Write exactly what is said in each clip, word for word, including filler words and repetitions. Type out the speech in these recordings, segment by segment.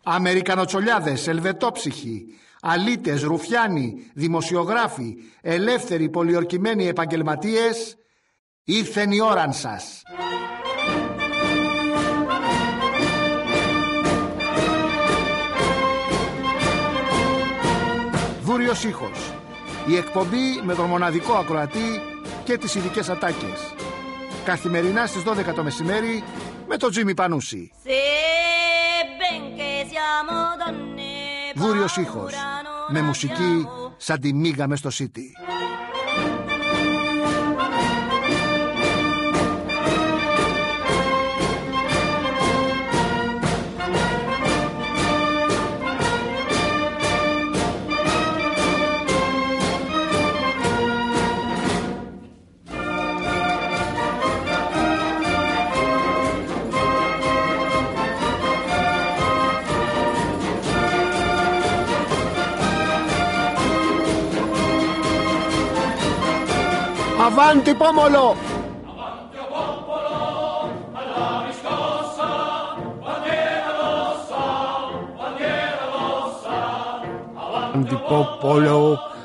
Αμερικανοτσολιάδες, ελβετόψυχοι, αλήτες, ρουφιάνοι, δημοσιογράφοι, ελεύθεροι πολιορκημένοι επαγγελματίες, ήρθεν η ώραν σας. Βούριος ήχος. Η εκπομπή με τον μοναδικό ακροατή και τις ειδικές ατάκες. Καθημερινά στις δώδεκα το μεσημέρι με τον Τζίμι Πανούση. Βούριος ήχος. Με μουσική σαν τη μίγα μες στο Σίτι. Avanti pomolo! Avanti popolo, alla riscossa, bandiera rossa, bandiera rossa. Avanti popolo,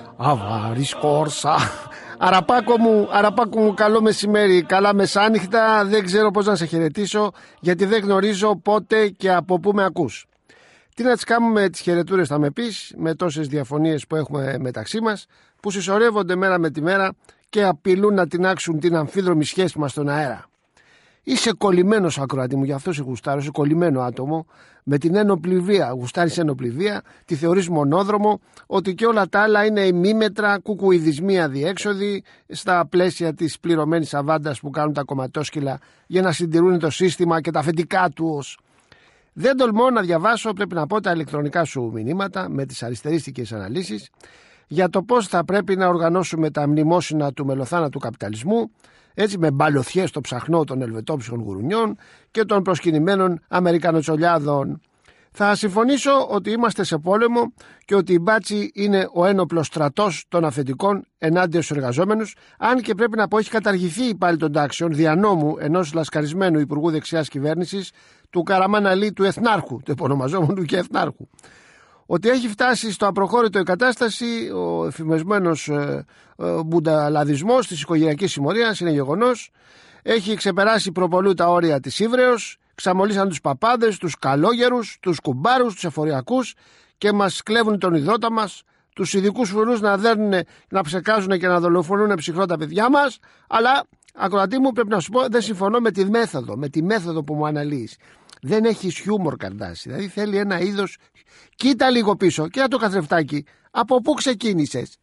avari σκόρσα. Αραπάκο μου, αραπάκο μου, καλό μεσημέρι, καλά μεσάνυχτα. Δεν ξέρω πώς να σε χαιρετήσω, γιατί δεν γνωρίζω πότε και από πού με ακούς. Τι να τις κάνουμε τις χαιρετούρες, θα με πεις, με τόσες διαφωνίες που έχουμε μεταξύ μας, που συσσωρεύονται μέρα με τη μέρα και απειλούν να τινάξουν την αμφίδρομη σχέση μας στον αέρα. Είσαι κολλημένος, ακροατή μου, γι' αυτό σε γουστάρω. Είσαι κολλημένο άτομο με την ένοπλη βία. Γουστάρεις ένοπλη βία, τη θεωρείς μονόδρομο, ότι και όλα τα άλλα είναι ημίμετρα, κουκουειδισμοί αδιέξοδοι στα πλαίσια της πληρωμένης αβάντας που κάνουν τα κομματόσκυλα για να συντηρούν το σύστημα και τα αφεντικά του ως. Δεν τολμώ να διαβάσω, πρέπει να πω, τα ηλεκτρονικά σου μηνύματα με τις αριστερίστικες αναλύσεις για το πώς θα πρέπει να οργανώσουμε τα μνημόσυνα του μελοθάνατου καπιταλισμού, έτσι με μπαλωθιές στο ψαχνό των ελβετόψυχων γουρουνιών και των προσκυνημένων Αμερικανοτσολιάδων. Θα συμφωνήσω ότι είμαστε σε πόλεμο και ότι η μπάτσι είναι ο ένοπλος στρατός των αφεντικών ενάντια στους εργαζόμενους, αν και πρέπει να πω έχει καταργηθεί η πάλι των τάξεων δια νόμου ενός λασκαρισμένου υπουργού δεξιάς κυβέρνησης, του Καραμάν Αλή, του Εθνάρχου, του επωνομαζόμενου και Εθνάρχου. Ότι έχει φτάσει στο απροχώρητο η κατάσταση, ο εφημεσμένος ε, ε, μπουνταλαδισμός της οικογενειακής συμμορίας είναι γεγονός. Έχει ξεπεράσει προπολού τα όρια της ύβρεως, ξαμολύσαν τους παπάδες, τους καλόγερους, τους κουμπάρους, τους εφοριακούς και μας κλέβουν τον υδρότα μας, τους ειδικούς φρουρούς να δέρνουν, να ψεκάζουν και να δολοφονούν ψυχρό τα παιδιά μας. Αλλά, ακροατή μου, πρέπει να σου πω, δεν συμφωνώ με τη μέθοδο, με τη μέθοδο που μου αναλύεις. Δεν έχεις χιούμορ, Καρδάση. Δηλαδή θέλει ένα είδος. Κοίτα λίγο πίσω, κοίτα το καθρεφτάκι. Από πού ξεκίνησες?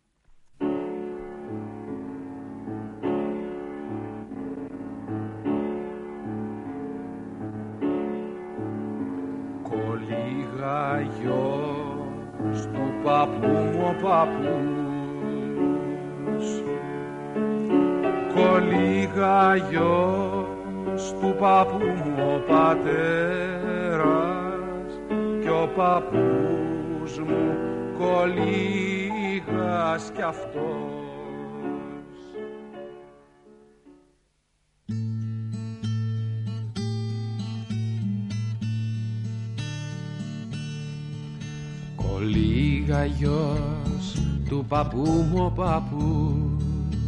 Κολίγα γιος του παππού μου ο παππούς, κολίγα γιος του παππού μου ο πατέρας κι ο παππούς μου κολίγας κι αυτός. Κολίγα γιος του παππού μου ο παππούς,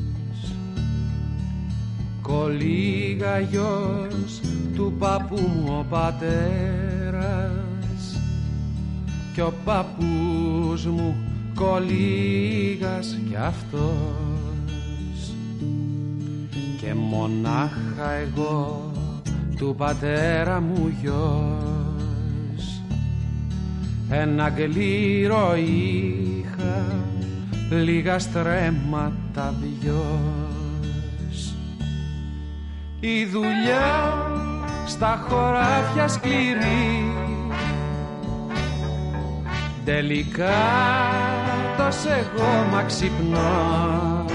κολίγα γιος του παππού μου ο πατέρας κι ο παππούς μου κολίγας κι αυτός. Και μονάχα εγώ του πατέρα μου γιος ένα γλύρο είχα, λίγα στρέμματα βιός. Η δουλειά στα χωράφια σκληρή, τελικά τόσο εγώ μα ξυπνός.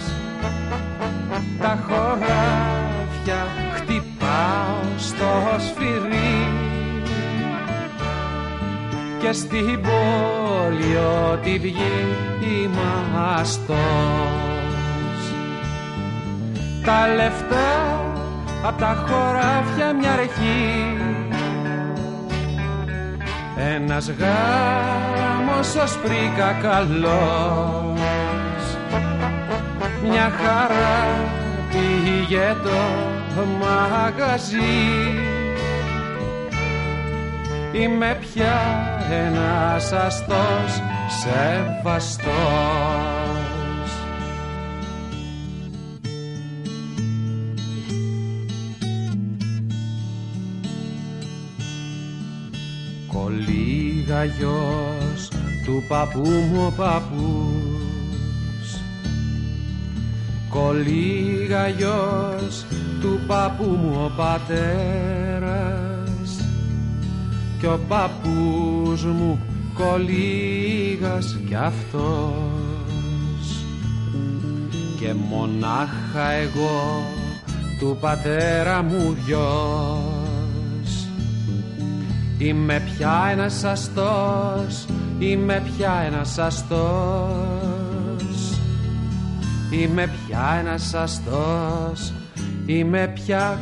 Τα χωράφια χτυπάω στο σφυρί και στην πόλη ό,τι βγει ημαστός. Τα λεφτά απ' τα χωράφια μια αρχή ένας γάμος ως πρίκα καλός. Μια χαρά πήγε το μαγαζί, είμαι πια ένας αστός σεβαστός. Κολίγα γιος του παππού μου ο παππούς, κολίγα γιος του παππού μου ο πατέρας, κι ο παππούς μου κολίγας κι αυτός, και μονάχα εγώ του πατέρα μου γιος. Είμαι πια ένας αστός, είμαι πια ένας αστός, είμαι πια ένας αστός, είμαι πια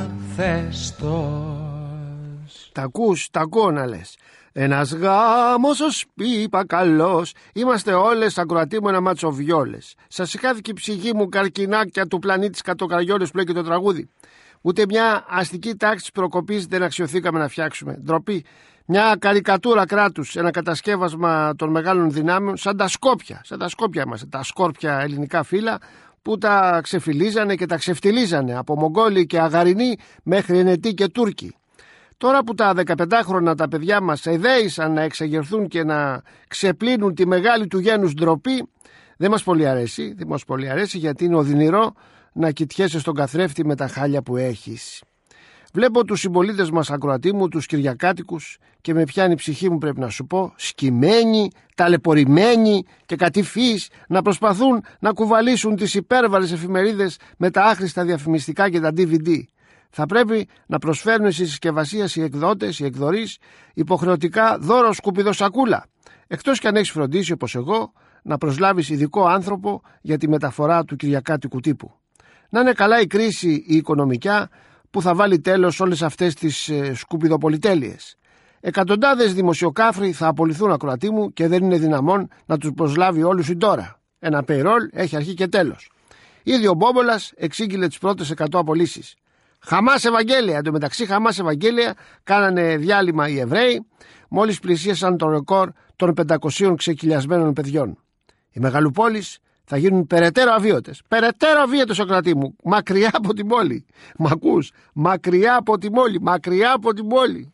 καθεστός. Τα ακούς, τα ακούω να λες. Ένας γάμος ως πίπα καλός. Είμαστε όλες ακροατή μου ένα μάτσο βιόλες. Σας σηκάθηκε η ψυχή μου καρκινάκια του πλανήτη κατοκαριόλες που λέει και το τραγούδι. Ούτε μια αστική τάξη της προκοπής δεν αξιωθήκαμε να φτιάξουμε. Ντροπή. Μια καρικατούρα κράτους, ένα κατασκεύασμα των μεγάλων δυνάμεων, σαν τα Σκόπια. Σαν τα Σκόπια είμαστε, τα σκόρπια ελληνικά φύλλα που τα ξεφυλίζανε και τα ξεφτιλίζανε από Μογγόλοι και Αγαρινοί μέχρι Ενετοί και Τούρκοι. Τώρα που τα δεκαπεντάχρονα τα παιδιά μας εδέησαν να εξεγερθούν και να ξεπλύνουν τη μεγάλη του γένους ντροπή, δεν μας πολύ αρέσει, δεν μας πολύ αρέσει γιατί είναι οδυνηρό να κοιτιέσαι στον καθρέφτη με τα χάλια που έχεις. Βλέπω τους συμπολίτες μας ακροατή μου, τους Κυριακάτικους, και με πιάνει η ψυχή μου, πρέπει να σου πω, σκυμμένοι, ταλαιπωρημένοι και κατηφείς να προσπαθούν να κουβαλήσουν τις υπέρβαρες εφημερίδες με τα άχρηστα διαφημιστικά και τα ντι βι ντι. Θα πρέπει να προσφέρουν στη συσκευασία οι εκδότες, οι εκδορείς, υποχρεωτικά δώρο σκουπιδοσακούλα. Εκτός κι αν έχεις φροντίσει, όπως εγώ, να προσλάβεις ειδικό άνθρωπο για τη μεταφορά του κυριακάτικου τύπου. Να είναι καλά η κρίση η οικονομικιά που θα βάλει τέλος σε όλες αυτές τις ε, σκουπιδοπολιτέλειες. Εκατοντάδες δημοσιοκάφροι θα απολυθούν ακροατή μου και δεν είναι δυναμόν να τους προσλάβει όλους η τώρα. Ένα payroll έχει αρχή και τέλος. Ήδη ο Μπόμπολας εξήγηλε τις πρώτες εκατό απολύσεις. Χαμάς Ευαγγέλια, εντωμεταξύ Χαμάς Ευαγγέλια κάνανε διάλειμμα οι Εβραίοι μόλις πλησίασαν το ρεκόρ των πεντακοσίων ξεκυλιασμένων παιδιών. Οι μεγαλοπόλεις θα γίνουν περαιτέρω αβίωτες. Περαιτέρω αβίωτες, ακροατή μου, μακριά από την πόλη. Μ' ακούς? Μακριά από την πόλη, μακριά από την πόλη.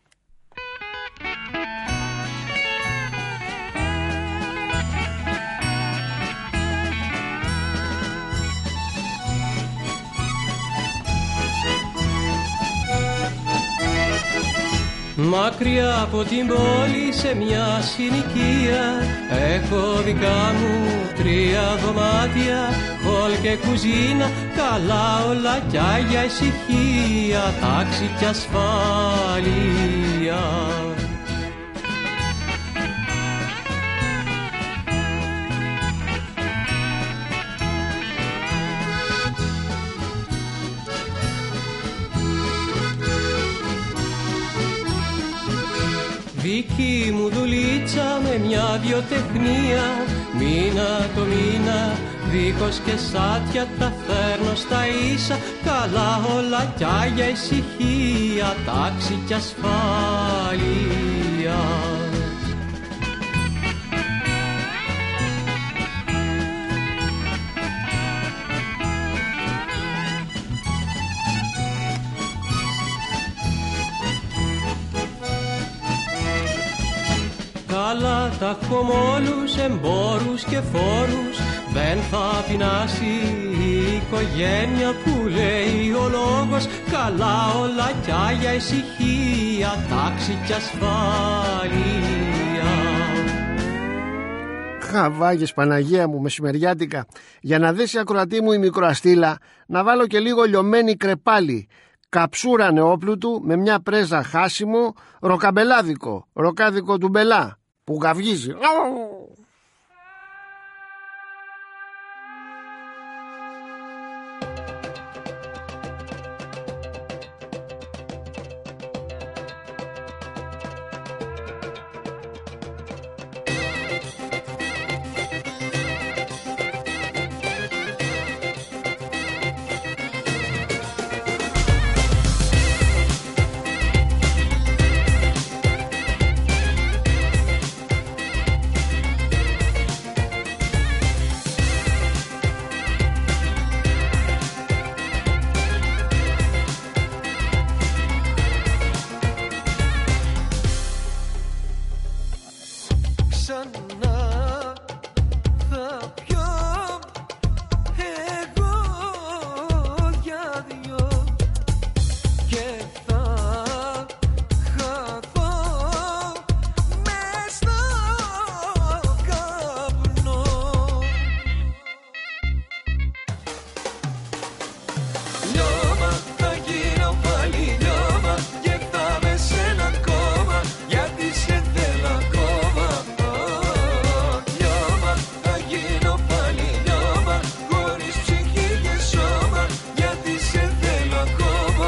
Μακριά από την πόλη σε μια συνοικία έχω δικά μου τρία δωμάτια, χολ και κουζίνα, καλά όλα κι άγια ησυχία, τάξη κι ασφάλεια. Δική μου δουλίτσα με μια βιοτεχνία, μήνα το μήνα, δίχως και σάτια τα φέρνω στα ίσα, καλά όλα κι άγια ησυχία, τάξη κι ασφάλεια. Καλά τα έχω μ' όλους εμπόρους και φόρους, δεν θα πεινάσει η οικογένεια που λέει ο λόγος, καλά όλα κι άγια ησυχία, τάξη κι ασφάλεια. Χαβάγες Παναγία μου μεσημεριάτικα. Για να δέσει ακροατή μου η μικροαστήλα, να βάλω και λίγο λιωμένη κρεπάλι, καψούρα νεόπλουτου με μια πρέζα χάσιμο, ροκαμπελάδικο, ροκάδικο του μπελά που γαυγίζει. ξανά θα πιω εγώ για δυο και θα χαθώ μες στο καπνό. Λιώμα θα γίνω πάλι λιώμα και θα με σε ένα κόμμα γιατί σε θέλω ακόμα. Λιώμα θα γίνω πάλι λιώμα χωρίς ψυχή και σώμα γιατί σε θέλω ακόμα.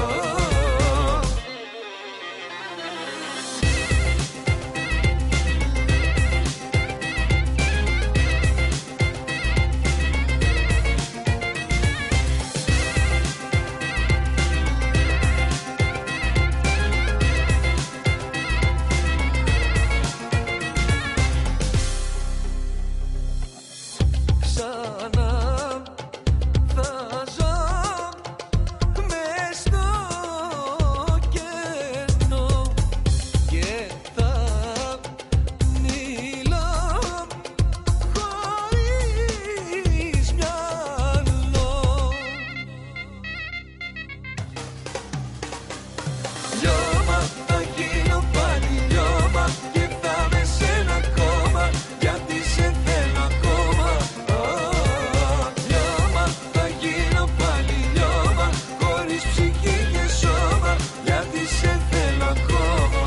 Ξανά θα ζω μες στο κενό και θα μιλώ χωρίς μυαλό. Λιώμα θα γίνω πάλι λιώμα και θα με σε ένα κόμμα γιατί σε θέλω ακόμα. Λιώμα θα γίνω πάλι λιώμα χωρίς ψυχή και σώμα γιατί σε θέλω ακόμα.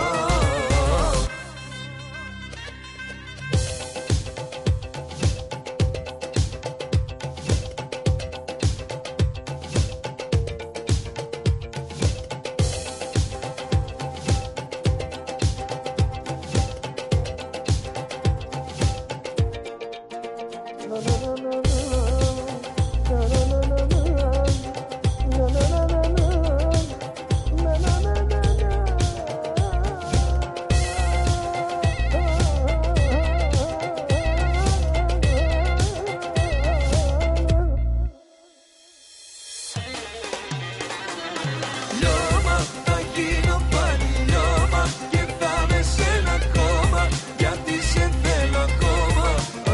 Λιώμα θα γίνω πάλι λιώμα και θα με σε ένα κόμμα γιατί σε θέλω ακόμα.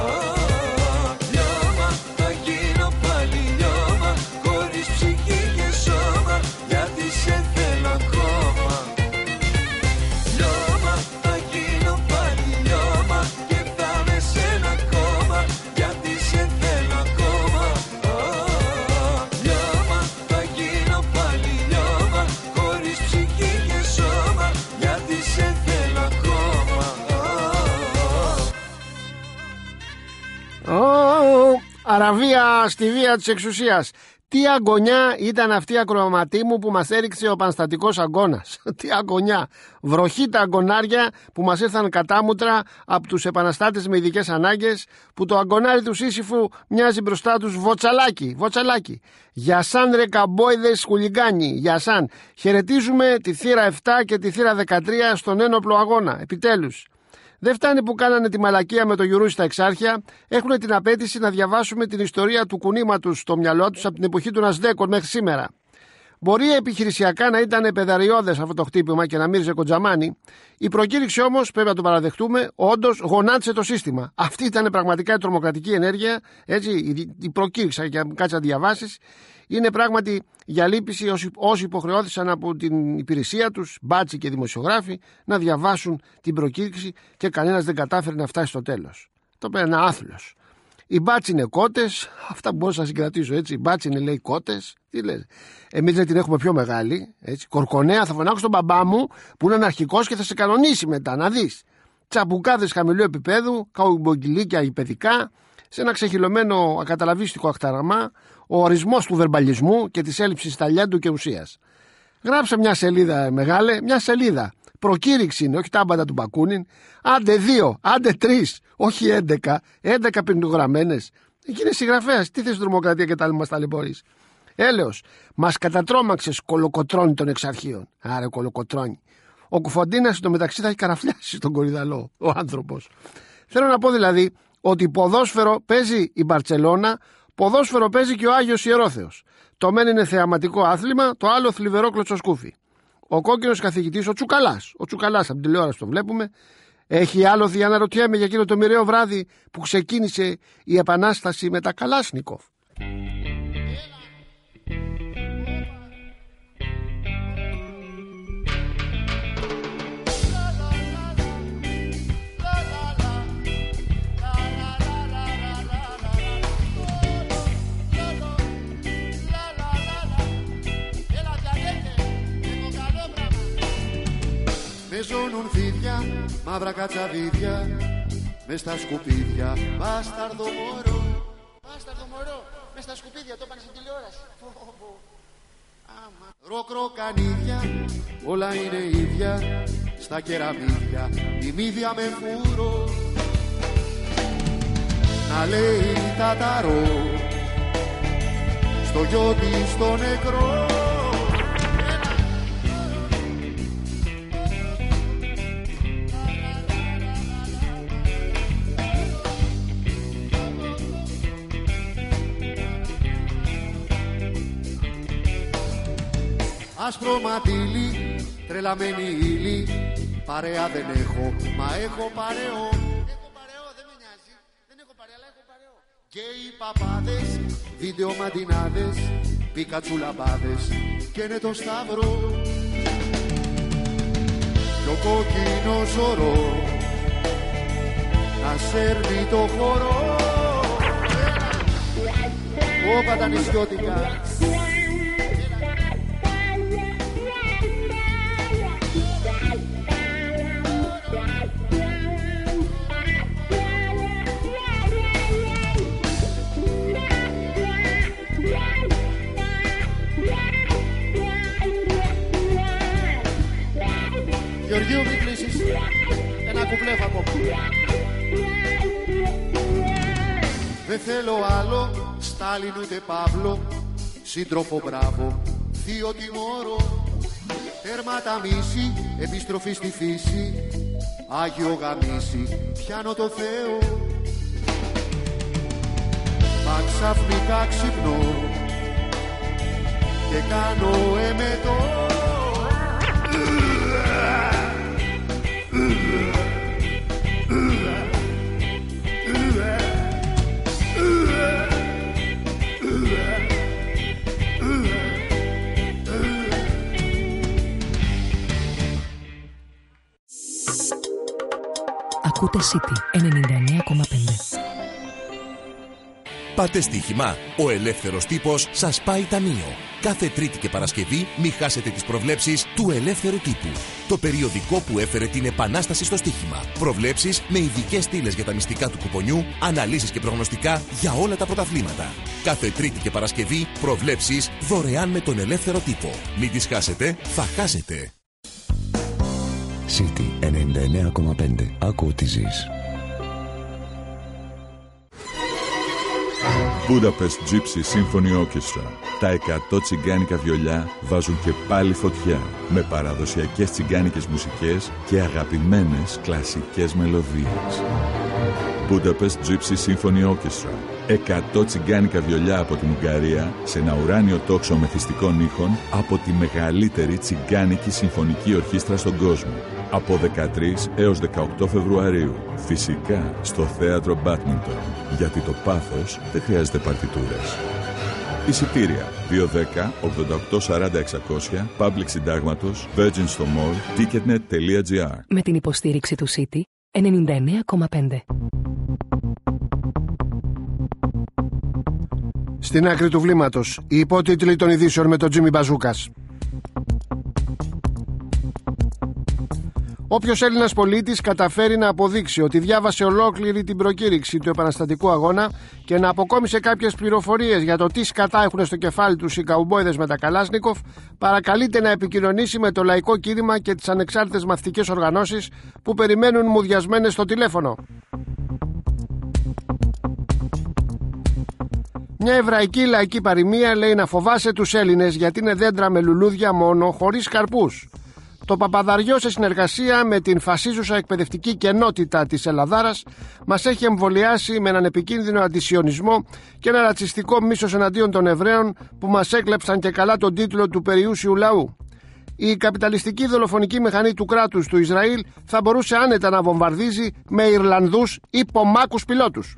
Λιώμα θα γίνω πάλι λιώμα χωρίς ψυχή και σώμα γιατί σε θέλω ακόμα. Λιώμα θα γίνω πάλι λιώμα και θα με σε ένα κόμμα γιατί σε θέλω ακόμα. Λιώμα θα γίνω πάλι λιώμα χωρίς ψυχή και σώμα γιατί σε θέλω ακόμα. Ω, Αραβία στη βία της εξουσίας. Τι αγωνιά ήταν αυτή η ακροαματή μου που μας έριξε ο πανστατικός αγώνας. Τι αγωνιά. Βροχή τα αγωνάρια που μας ήρθαν κατάμουτρα από τους επαναστάτες με ειδικές ανάγκες, που το αγωνάρι του Σύσυφου μοιάζει μπροστά τους βοτσαλάκι. Βοτσαλάκι. Για σαν ρε καμπόιδες χουλιγκάνι. Για σαν. Χαιρετίζουμε τη θύρα επτά και τη θύρα δεκατρία στον ένοπλο αγώνα. Επιτέλους. Δεν φτάνει που κάνανε τη μαλακία με το Γιουρούι στα Εξάρχεια, έχουν την απέτηση να διαβάσουμε την ιστορία του κουνήματος στο μυαλό τους από την εποχή του Νασδέκων μέχρι σήμερα. Μπορεί επιχειρησιακά να ήταν παιδαριώδες αυτό το χτύπημα και να μύριζε κοντζαμάνι, η προκήρυξη όμως, πρέπει να το παραδεχτούμε, όντως γονάτισε το σύστημα. Αυτή ήταν πραγματικά η τρομοκρατική ενέργεια, έτσι, η προκήρυξη, και αν κάτσει να διαβάσεις, είναι πράγματι για λύπηση όσοι, όσοι υποχρεώθησαν από την υπηρεσία τους, μπάτσι και δημοσιογράφοι, να διαβάσουν την προκήρυξη και κανένας δεν κατάφερε να φτάσει στο τέλος. Το είπε ένα άθλος. Οι μπάτσι είναι κότες, αυτά που μπορώ να συγκρατήσω, έτσι. Οι μπάτσι είναι, λέει, κότες. Τι λες. Εμείς δεν την έχουμε πιο μεγάλη, έτσι. Κορκονέα, θα φωνάξω τον μπαμπά μου που είναι αναρχικός και θα σε κανονίσει μετά, να δεις. Τσαμπουκάδες χαμηλού επίπεδου, καουμπογγυλίκια υπεδικά, σε ένα ξεχυλωμένο ακαταλαβίστικο αχταραμά, ο ορισμός του βερμπαλισμού και της έλλειψης ταλέντου και ουσίας. Γράψε μια σελίδα μεγάλη, μια σελίδα. Προκήρυξη είναι, όχι τάμπαντα του Μπακούνιν. Άντε δύο, άντε τρεις, όχι έντεκα, έντεκα πυκνογραμμένες. Εκεί είναι συγγραφέας. Τι θες τρομοκρατία και τα άλλη μας ταλαιπωρείς. Έλεος, μας κατατρώμαξες κολοκοτρώνη των εξαρχείων. Άρα κολοκοτρώνη. Ο Κουφοντίνας στο μεταξύ θα έχει καραφλιάσει στον Κορυδαλό, ο άνθρωπος. Θέλω να πω δηλαδή ότι ποδόσφαιρο παίζει η Μπαρτσελώνα, ποδόσφαιρο παίζει και ο Άγιος Ιερόθεος. Το μεν είναι θεαματικό άθλημα, το άλλο θλιβερό κλωτσοσκούφι. Ο κόκκινος καθηγητής, ο Τσουκαλάς, ο Τσουκαλάς από την τηλεόραση το βλέπουμε, Έχει άλοθη, αναρωτιέμαι, για εκείνο το μοιραίο βράδυ που ξεκίνησε η επανάσταση με τα Καλάσνικοφ. Ζώνουν φίδια, μαύρα κατσαβίδια, μες στα σκουπίδια, μπάσταρδο μωρό. Μπάσταρδο μωρό, μες στα σκουπίδια, το πάνε στην τηλεόραση. Ροκροκανίδια, όλα είναι ίδια, στα κεραμίδια, η μύδια με φούρο. Να λέει ταταρό, στο γιο της το νεκρό. Άσπρο ματήλι, τρελαμένη ύλη, παρέα δεν έχω, μα έχω παρεό. Έχω παρεό, δεν με νοιάζει, δεν έχω παρέα, αλλά έχω παρεό. Και οι παπάδες, βίντεο μαντινάδες, πικατσουλαμπάδες, και είναι το σταυρό. Κι ο κόκκινος ορό, να σέρνει το χορό. Όπα τα νησιώτικα. Γεωργίου, μην κλείσεις. Ένα κουπλέ θα πω. Δεν θέλω άλλο Στάλιν ούτε Παύλο, σύντροφο μπράβο, θείο τιμώρο. Τέρμα τα μίση, επιστροφή στη φύση, Άγιο γαμίσι, πιάνω το Θεό. Μα ξαφνικά ξυπνώ και κάνω εμετό. Ακούτε City ενενήντα εννέα κόμμα πέντε. Πάτε στοίχημα. Ο ελεύθερος τύπος σας πάει ταμείο. Κάθε Τρίτη και Παρασκευή μη χάσετε τις προβλέψεις του Ελεύθερου Τύπου. Το περιοδικό που έφερε την επανάσταση στο στοίχημα. Προβλέψεις με ειδικές στήλες για τα μυστικά του κουπονιού, αναλύσεις και προγνωστικά για όλα τα πρωταθλήματα. Κάθε Τρίτη και Παρασκευή προβλέψεις δωρεάν με τον Ελεύθερο Τύπο. Μην τις χάσετε, θα χάσετε. City ενενήντα εννέα κόμμα πέντε. Άκου τι ζεις. Budapest Gypsy Symphony Orchestra. Τα εκατό τσιγκάνικα βιολιά βάζουν και πάλι φωτιά με παραδοσιακές τσιγκάνικες μουσικές και αγαπημένες κλασικές μελωδίες. Budapest Gypsy Symphony Orchestra. εκατό τσιγκάνικα βιολιά από την Ουγγαρία σε ένα ουράνιο τόξο μεθυστικών ήχων από τη μεγαλύτερη τσιγκάνικη συμφωνική ορχήστρα στον κόσμο. Από δεκατρείς έως δεκαοκτώ Φεβρουαρίου. Φυσικά στο θέατρο Μπάτμιντον. Γιατί το πάθος δεν χρειάζεται παρτιτούρες. Εισιτήρια δύο δέκα ογδόντα οκτώ σαράντα εξακόσια, Public Συντάγματος, Virgin στο Mall, ticketnet τελεία gr. Με την υποστήριξη του City ενενήντα εννέα κόμμα πέντε. Στην άκρη του βλήματος, οι υπότιτλοι των ειδήσεων με τον Τζίμι Μπαζούκας. Όποιος Έλληνας πολίτης καταφέρει να αποδείξει ότι διάβασε ολόκληρη την προκήρυξη του επαναστατικού αγώνα και να αποκόμισε κάποιες πληροφορίες για το τι σκατά έχουν στο κεφάλι τους οι καουμπόιδες με τα Καλάσνικοφ, παρακαλείται να επικοινωνήσει με το Λαϊκό Κίνημα και τις ανεξάρτητες μαθητικές οργανώσεις που περιμένουν μουδιασμένες στο τηλέφωνο. Μια εβραϊκή λαϊκή παροιμία λέει να φοβάσαι τους Έλληνες γιατί είναι δέντρα με λουλούδια μόνο, χωρίς καρπούς. Το Παπαδαριό, σε συνεργασία με την φασίζουσα εκπαιδευτική κενότητα της Ελλαδάρας, μας έχει εμβολιάσει με έναν επικίνδυνο αντισιωνισμό και ένα ρατσιστικό μίσος εναντίον των Εβραίων που μας έκλεψαν και καλά τον τίτλο του περιούσιου λαού. η καπιταλιστική δολοφονική μηχανή του κράτους του Ισραήλ θα μπορούσε άνετα να βομβαρδίζει με Ιρλανδούς ή πομάκους πιλότους.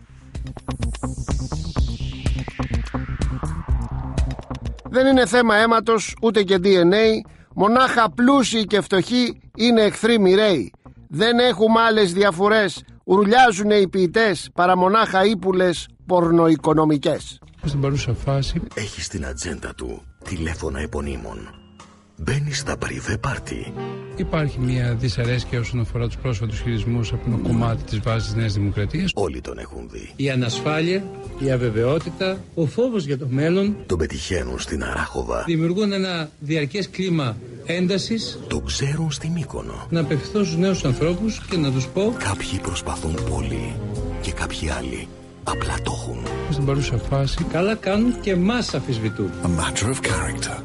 Δεν είναι θέμα αίματος ούτε και ντι εν έι, μονάχα πλούσιοι και φτωχοί είναι εχθροί μοιραίοι. Δεν έχουμε άλλες διαφορές, ουρλιάζουν οι ποιητές παρά μονάχα ύπουλες πορνοοικονομικές. Στην παρούσα φάση έχει στην ατζέντα του τηλέφωνα επωνύμων. Μπαίνει στα πριβέ πάρτι. Υπάρχει μια δυσαρέσκεια όσον αφορά τους πρόσφατους χειρισμούς από το κομμάτι της βάσης της Νέας Δημοκρατίας. Όλοι τον έχουν δει. Η ανασφάλεια, η αβεβαιότητα, ο φόβος για το μέλλον τον πετυχαίνουν στην Αράχοβα. Δημιουργούν ένα διαρκές κλίμα έντασης. Το ξέρουν στη Μύκονο. Να απευθυνθώ στους νέους ανθρώπους και να τους πω: κάποιοι προσπαθούν πολύ και κάποιοι άλλοι απλά το έχουν. Στην παρούσα φάση καλά κάνουν και μας αμφισβητούν. A matter of character.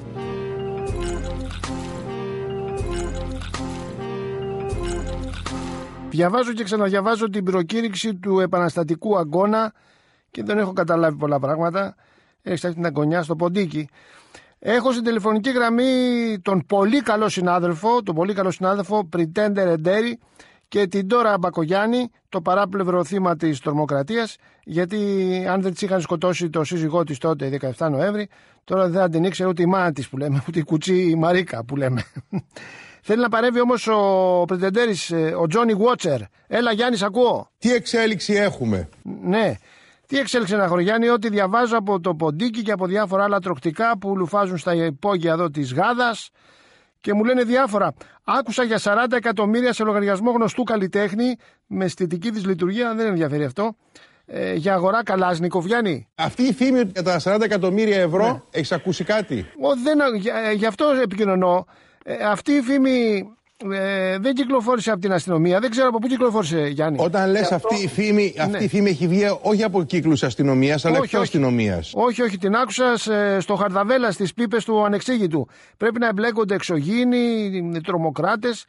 Διαβάζω και ξαναδιαβάζω την προκήρυξη του επαναστατικού αγώνα και δεν έχω καταλάβει πολλά πράγματα. Έχει αυτή την αγωνιά στο ποντίκι. Έχω στην τηλεφωνική γραμμή τον πολύ καλό συνάδελφο, τον πολύ καλό συνάδελφο Pretender Εντέρη και την Ντόρα Μπακογιάννη, το παράπλευρο θύμα της τρομοκρατίας, γιατί αν δεν της είχαν σκοτώσει το σύζυγό της τότε, δεκαεφτά Νοέμβρη, τώρα δεν θα την ήξερε ούτε η μάνα της που λέμε, ούτε η κουτσή η Μαρίκα που λέμε. Θέλει να παρέμβει όμως ο Πρετεντέρης, ο Τζόνι Βότσερ. Έλα Γιάννη, ακούω. Τι εξέλιξη έχουμε? Ναι. Τι εξέλιξη να έχω, Γιάννη, ότι διαβάζω από το ποντίκι και από διάφορα άλλα τροκτικά που λουφάζουν στα υπόγεια εδώ της Γάδας και μου λένε διάφορα. Άκουσα για σαράντα εκατομμύρια σε λογαριασμό γνωστού καλλιτέχνη με αισθητική της λειτουργία, δεν ενδιαφέρει αυτό, ε, για αγορά Καλάζνικοφ, Γιάννη. Αυτή η φήμη για τα σαράντα εκατομμύρια ευρώ, ναι. Έχεις ακούσει κάτι? Ο, δεν, για, γι' αυτό επικοινωνώ. Ε, αυτή η φήμη ε, δεν κυκλοφόρησε από την αστυνομία. Δεν ξέρω από πού κυκλοφόρησε, Γιάννη. Όταν λες αυτό... αυτή η φήμη, αυτή ναι. η φήμη έχει βγει όχι από κύκλους αστυνομίας, αλλά όχι αστυνομίας. Όχι, όχι, την άκουσα στο Χαρδαβέλα, στις πίπες του ανεξήγητου. Πρέπει να εμπλέκονται εξωγήινοι, τρομοκράτες.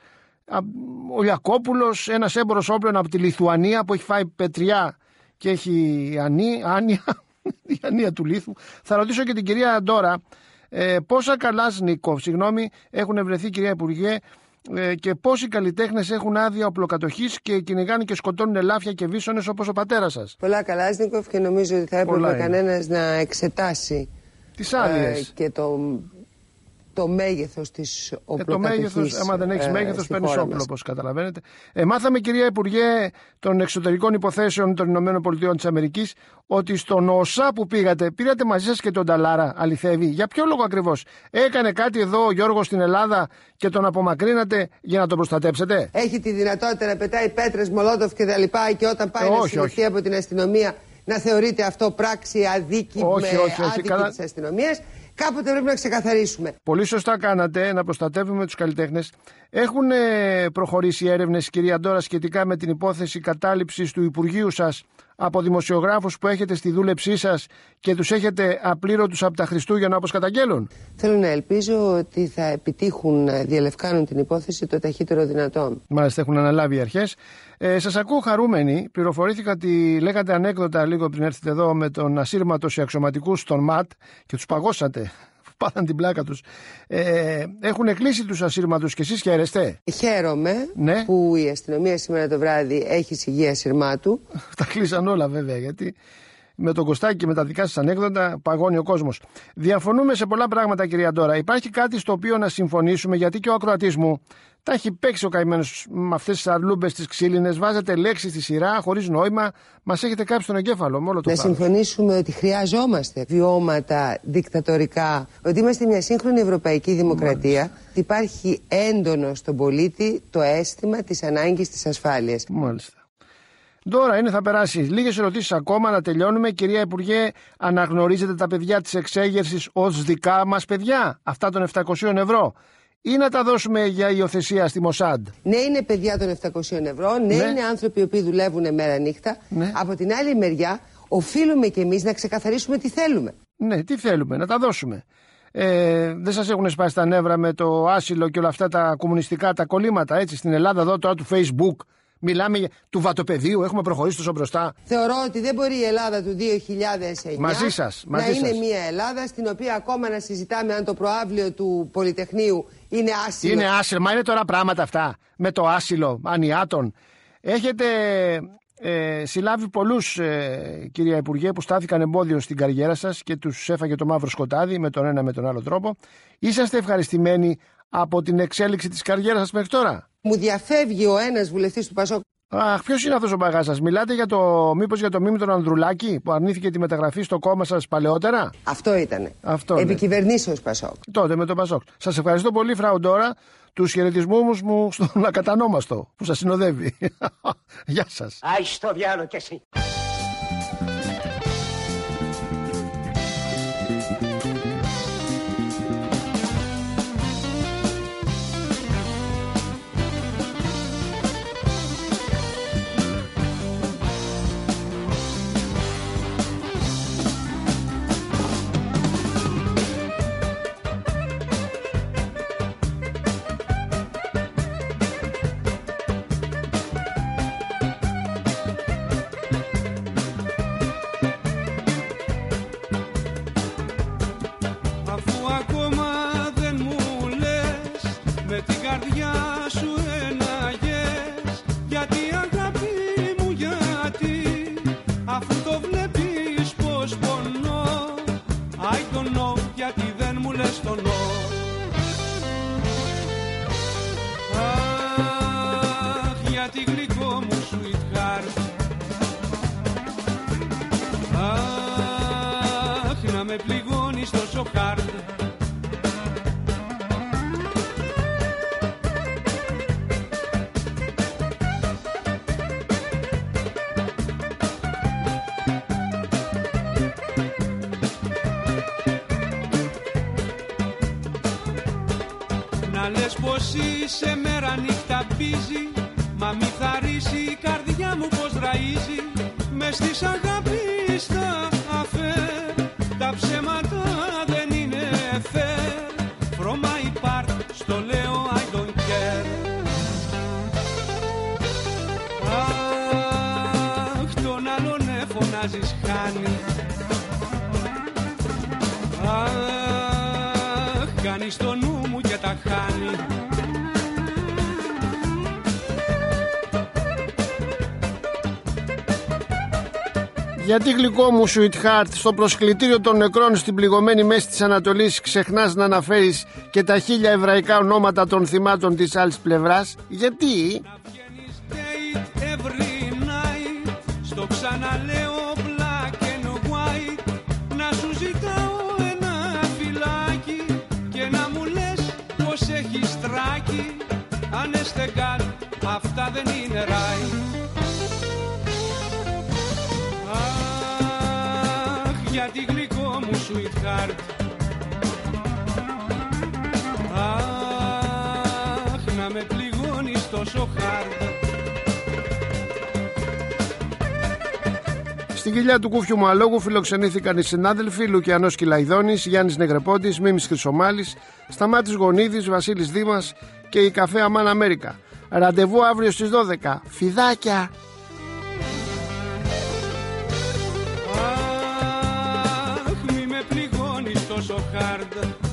Ο Λιακόπουλος, ένας έμπορος όπλων από τη Λιθουανία που έχει φάει πετριά και έχει ανή, άνοια, η ανία του λίθου. Θα ρωτήσω και την κυρία Ντόρα. Ε, πόσα Καλάζνικοφ, συγγνώμη, έχουν βρεθεί, κυρία Υπουργέ, ε, και πόσοι καλλιτέχνες έχουν άδεια οπλοκατοχής και κυνηγάνε και σκοτώνουν ελάφια και βίσονες όπως ο πατέρας σας? Πολλά Καλάζνικοφ και νομίζω ότι θα έπρεπε κανένας να εξετάσει τις άδειες ε, και το, το μέγεθος της οπλοκατοχής. Ε, το μέγεθος, άμα δεν έχεις ε, μέγεθος, παίρνεις όπλο, όπως καταλαβαίνετε. Ε, μάθαμε, κυρία Υπουργέ των Εξωτερικών Υποθέσεων των Ηνωμένων Πολιτειών της Αμερικής, ότι στον ΟΣΑ που πήγατε, πήρατε μαζί σας και τον Ταλάρα. Αληθεύει? Για ποιο λόγο ακριβώς? Έκανε κάτι εδώ ο Γιώργος στην Ελλάδα και τον απομακρύνατε για να τον προστατέψετε? Έχει τη δυνατότητα να πετάει πέτρες, μολότοφ και τα λοιπά, και όταν πάει ε, να συλληφθεί από την αστυνομία να θεωρείται αυτό πράξη αδίκη όχι, με όχι, όχι, άδικη καλά... της αστυνομίας? Κάποτε πρέπει να ξεκαθαρίσουμε. Πολύ σωστά κάνατε να προστατεύουμε τους καλλιτέχνες. Έχουν προχωρήσει έρευνες, κυρία Ντόρα, σχετικά με την υπόθεση κατάληψης του Υπουργείου σας από δημοσιογράφους που έχετε στη δούλεψή σας και τους έχετε απλήρωτους από τα Χριστούγεννα όπως καταγγέλουν? Θέλω να ελπίζω ότι θα επιτύχουν να διαλευκάνουν την υπόθεση το ταχύτερο δυνατόν. Μάλιστα, έχουν αναλάβει οι αρχές. Ε, σας ακούω χαρούμενοι. Πληροφορήθηκα ότι λέγατε ανέκδοτα λίγο πριν έρθετε εδώ με τον ασύρματο σε αξιωματικούς στον ΜΑΤ και τους παγώσατε. Πάθαν την πλάκα τους. Ε, έχουν κλείσει τους ασύρματους και εσείς χαίρεστε? Χαίρομαι ναι. που η αστυνομία σήμερα το βράδυ έχει σιγή ασύρματου. Τα κλείσαν όλα βέβαια, γιατί με τον Κωστάκη και με τα δικά σας ανέκδοτα παγώνει ο κόσμος. Διαφωνούμε σε πολλά πράγματα, κυρία Ντόρα. Υπάρχει κάτι στο οποίο να συμφωνήσουμε, γιατί και ο ακροατής μου τα έχει παίξει ο καημένος με αυτές τις αρλούμπες τις ξύλινες. Βάζετε λέξεις στη σειρά χωρίς νόημα. Μας έχετε κάψει τον εγκέφαλο με όλο το Να πράγμα. συμφωνήσουμε ότι χρειαζόμαστε βιώματα δικτατορικά, ότι είμαστε μια σύγχρονη ευρωπαϊκή δημοκρατία. Μάλιστα. Υπάρχει έντονο στον πολίτη το αίσθημα της ανάγκης της ασφάλειας. Μάλιστα. Τώρα είναι, θα περάσει. Λίγες ερωτήσεις ακόμα να τελειώνουμε. Κυρία Υπουργέ, αναγνωρίζετε τα παιδιά της εξέγερσης ως δικά μας παιδιά, αυτά των επτακόσια ευρώ, ή να τα δώσουμε για υιοθεσία στη Μοσάντ? Ναι, είναι παιδιά των επτακόσια ευρώ. Ναι, ναι, είναι άνθρωποι οι οποίοι δουλεύουν μέρα νύχτα. Ναι. Από την άλλη μεριά, οφείλουμε κι εμείς να ξεκαθαρίσουμε τι θέλουμε. Ναι, τι θέλουμε, να τα δώσουμε. Ε, δεν σας έχουν σπάσει τα νεύρα με το άσυλο και όλα αυτά τα κομμουνιστικά, τα κολλήματα, έτσι, στην Ελλάδα εδώ τώρα του Facebook? Μιλάμε του βατοπεδίου, έχουμε προχωρήσει τόσο μπροστά. Θεωρώ ότι δεν μπορεί η Ελλάδα του δύο χιλιάδες εννιά μαζί σας, μαζί να σας. είναι μια Ελλάδα στην οποία ακόμα να συζητάμε αν το προαύλιο του Πολυτεχνείου Είναι άσυλο. Είναι άσυλο. Μα είναι τώρα πράγματα αυτά. Με το άσυλο ανιάτων. Έχετε ε, συλλάβει πολλούς, ε, κυρία Υπουργέ, που στάθηκαν εμπόδιο στην καριέρα σας και τους έφαγε το μαύρο σκοτάδι με τον ένα με τον άλλο τρόπο. Είσαστε ευχαριστημένοι από την εξέλιξη της καριέρας σας μέχρι τώρα? Μου διαφεύγει ο ένας βουλευτής του Πασόκ. Αχ, ποιος είναι αυτός ο μπαγάς σας? Μιλάτε για το, μήπως για το Μίμη τον Ανδρουλάκη που αρνήθηκε τη μεταγραφή στο κόμμα σας παλαιότερα? Αυτό ήτανε. Αυτό, ναι. Επικυβερνήσεως Πασόκ. Τότε με τον Πασόκ. Σας ευχαριστώ πολύ, Φράου Ντόρα. Τους χαιρετισμούς μου στον ακατανόμαστο που σας συνοδεύει. Γεια σας. Άι στο διάλο κι εσύ. Πως είσαι μέρα νύχτα μπίζει, μα μη θαρρίσει η καρδιά μου πως ραΐζει. Μες της αγάπης τα αφέρ, τα ψέματα δεν είναι fair. From my part, στο λέω I don't care. Αχ, τον άλλον φωνάζεις χάνει. Αχ, κάνεις το νου μου και τα χάνει. Γιατί γλυκό μου sweetheart, στο προσκλητήριο των νεκρών στην πληγωμένη μέση της Ανατολής ξεχνάς να αναφέρεις και τα χίλια εβραϊκά ονόματα των θυμάτων της άλλης πλευράς? Γιατί? Στο ξαναλέω black and white, να σου ζητάω ένα φυλάκι και να μου λες πως έχεις τράκι. Αν εστεγάλ, αυτά δεν είναι right. Γιατί γλυκό μου sweetheart. Αχ, να με πληγώνεις τόσο hard. Στην κοιλιά του Κούφιου Μαλόγου φιλοξενήθηκαν οι συνάδελφοι Λουκιανός Κυλαϊδόνης, Γιάννης Νεγρεπόντης, Μίμης Χρυσομάλης, Σταμάτης Γονίδης, Βασίλης Δήμας και η Καφέ Αμάν Αμέρικα. Ραντεβού αύριο στις δώδεκα. Φιδάκια! Αχ, μη με πληγώνεις τόσο hard.